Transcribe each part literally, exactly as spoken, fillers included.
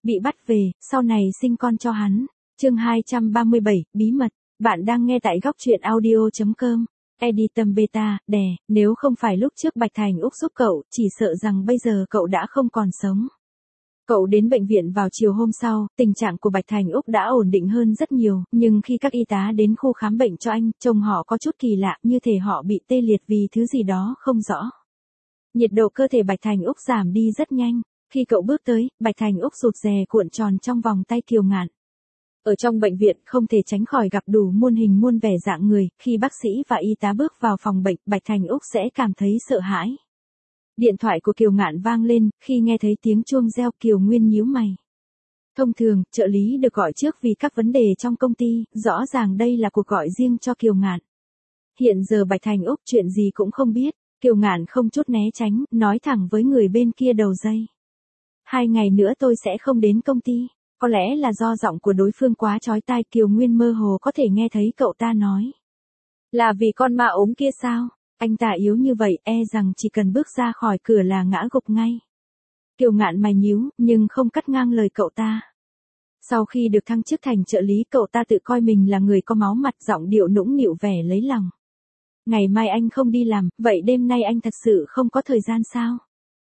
bị bắt về, sau này sinh con cho hắn. Chương hai trăm ba mươi bảy, bí mật. Bạn đang nghe tại góc truyện audio chấm com. Editum beta, đè, nếu không phải lúc trước Bạch Thành Úc giúp cậu, chỉ sợ rằng bây giờ cậu đã không còn sống. Cậu đến bệnh viện vào chiều hôm sau, tình trạng của Bạch Thành Úc đã ổn định hơn rất nhiều, nhưng khi các y tá đến khu khám bệnh cho anh, trông họ có chút kỳ lạ, như thể họ bị tê liệt vì thứ gì đó không rõ. Nhiệt độ cơ thể Bạch Thành Úc giảm đi rất nhanh. Khi cậu bước tới, Bạch Thành Úc rụt rè cuộn tròn trong vòng tay Kiều Ngạn. Ở trong bệnh viện, không thể tránh khỏi gặp đủ muôn hình muôn vẻ dạng người, khi bác sĩ và y tá bước vào phòng bệnh, Bạch Thành Úc sẽ cảm thấy sợ hãi. Điện thoại của Kiều Ngạn vang lên, khi nghe thấy tiếng chuông reo, Kiều Nguyên nhíu mày. Thông thường, trợ lý được gọi trước vì các vấn đề trong công ty, rõ ràng đây là cuộc gọi riêng cho Kiều Ngạn. Hiện giờ Bạch Thành Úc chuyện gì cũng không biết, Kiều Ngạn không chút né tránh, nói thẳng với người bên kia đầu dây. Hai ngày nữa tôi sẽ không đến công ty. Có lẽ là do giọng của đối phương quá chói tai, Kiều Nguyên mơ hồ có thể nghe thấy cậu ta nói. Là vì con ma ốm kia sao? Anh ta yếu như vậy, e rằng chỉ cần bước ra khỏi cửa là ngã gục ngay. Kiều Ngạn mày nhíu, nhưng không cắt ngang lời cậu ta. Sau khi được thăng chức thành trợ lý, cậu ta tự coi mình là người có máu mặt, giọng điệu nũng nịu vẻ lấy lòng. Ngày mai anh không đi làm, vậy đêm nay anh thật sự không có thời gian sao?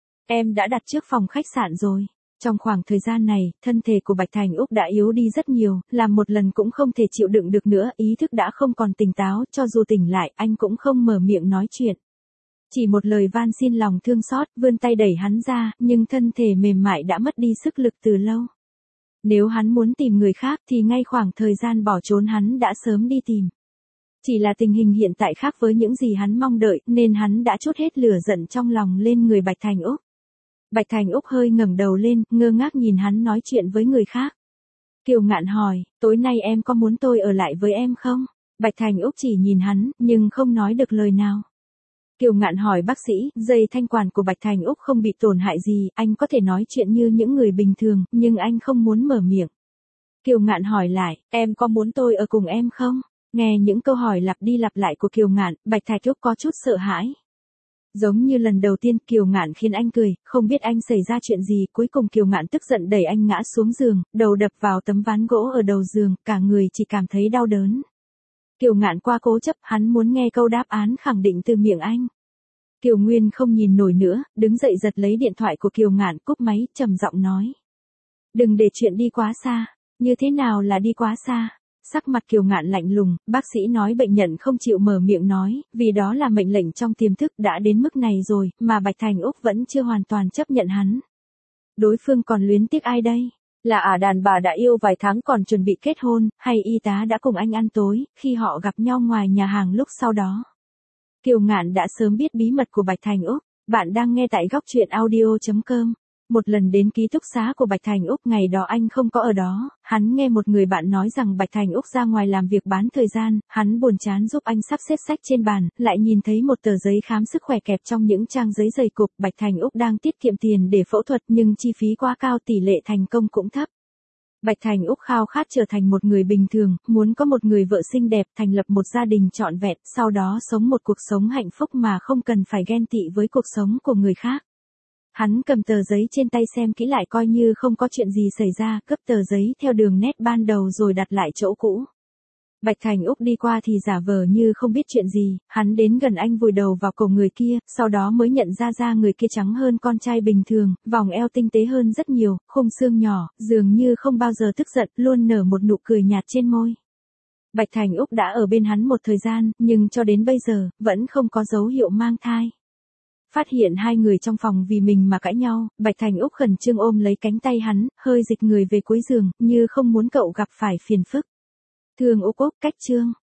Em đã đặt trước phòng khách sạn rồi. Trong khoảng thời gian này, thân thể của Bạch Thành Úc đã yếu đi rất nhiều, làm một lần cũng không thể chịu đựng được nữa, ý thức đã không còn tỉnh táo, cho dù tỉnh lại, anh cũng không mở miệng nói chuyện. Chỉ một lời van xin lòng thương xót, vươn tay đẩy hắn ra, nhưng thân thể mềm mại đã mất đi sức lực từ lâu. Nếu hắn muốn tìm người khác thì ngay khoảng thời gian bỏ trốn hắn đã sớm đi tìm. Chỉ là tình hình hiện tại khác với những gì hắn mong đợi, nên hắn đã trút hết lửa giận trong lòng lên người Bạch Thành Úc. Bạch Thành Úc hơi ngẩng đầu lên, ngơ ngác nhìn hắn nói chuyện với người khác. Kiều Ngạn hỏi, tối nay em có muốn tôi ở lại với em không? Bạch Thành Úc chỉ nhìn hắn, nhưng không nói được lời nào. Kiều Ngạn hỏi bác sĩ, dây thanh quản của Bạch Thành Úc không bị tổn hại gì, anh có thể nói chuyện như những người bình thường, nhưng anh không muốn mở miệng. Kiều Ngạn hỏi lại, em có muốn tôi ở cùng em không? Nghe những câu hỏi lặp đi lặp lại của Kiều Ngạn, Bạch Thành Úc có chút sợ hãi. Giống như lần đầu tiên, Kiều Ngạn khiến anh cười, không biết anh xảy ra chuyện gì, cuối cùng Kiều Ngạn tức giận đẩy anh ngã xuống giường, đầu đập vào tấm ván gỗ ở đầu giường, cả người chỉ cảm thấy đau đớn. Kiều Ngạn qua cố chấp, hắn muốn nghe câu đáp án khẳng định từ miệng anh. Kiều Nguyên không nhìn nổi nữa, đứng dậy giật lấy điện thoại của Kiều Ngạn, cúp máy, trầm giọng nói. Đừng để chuyện đi quá xa. Như thế nào là đi quá xa? Sắc mặt Kiều Ngạn lạnh lùng, bác sĩ nói bệnh nhân không chịu mở miệng nói, vì đó là mệnh lệnh trong tiềm thức, đã đến mức này rồi, mà Bạch Thành Úc vẫn chưa hoàn toàn chấp nhận hắn. Đối phương còn luyến tiếc ai đây? Là ả đàn bà đã yêu vài tháng còn chuẩn bị kết hôn, hay y tá đã cùng anh ăn tối, khi họ gặp nhau ngoài nhà hàng lúc sau đó? Kiều Ngạn đã sớm biết bí mật của Bạch Thành Úc. Bạn đang nghe tại góc truyện audio chấm com. Một lần đến ký túc xá của Bạch Thành Úc, ngày đó anh không có ở đó, hắn nghe một người bạn nói rằng Bạch Thành Úc ra ngoài làm việc bán thời gian, hắn buồn chán giúp anh sắp xếp sách trên bàn, lại nhìn thấy một tờ giấy khám sức khỏe kẹp trong những trang giấy dày cục. Bạch Thành Úc đang tiết kiệm tiền để phẫu thuật nhưng chi phí quá cao, tỷ lệ thành công cũng thấp. Bạch Thành Úc khao khát trở thành một người bình thường, muốn có một người vợ xinh đẹp, thành lập một gia đình trọn vẹn, sau đó sống một cuộc sống hạnh phúc mà không cần phải ghen tị với cuộc sống của người khác. Hắn cầm tờ giấy trên tay xem kỹ lại, coi như không có chuyện gì xảy ra, cất tờ giấy theo đường nét ban đầu rồi đặt lại chỗ cũ. Bạch Thành Úc đi qua thì giả vờ như không biết chuyện gì, hắn đến gần anh vùi đầu vào cổ người kia, sau đó mới nhận ra da người kia trắng hơn con trai bình thường, vòng eo tinh tế hơn rất nhiều, khung xương nhỏ, dường như không bao giờ tức giận, luôn nở một nụ cười nhạt trên môi. Bạch Thành Úc đã ở bên hắn một thời gian, nhưng cho đến bây giờ, vẫn không có dấu hiệu mang thai. Phát hiện hai người trong phòng vì mình mà cãi nhau, Bạch Thành Úc khẩn trương ôm lấy cánh tay hắn, hơi dịch người về cuối giường, như không muốn cậu gặp phải phiền phức. Thương Úc Úc, cách chương.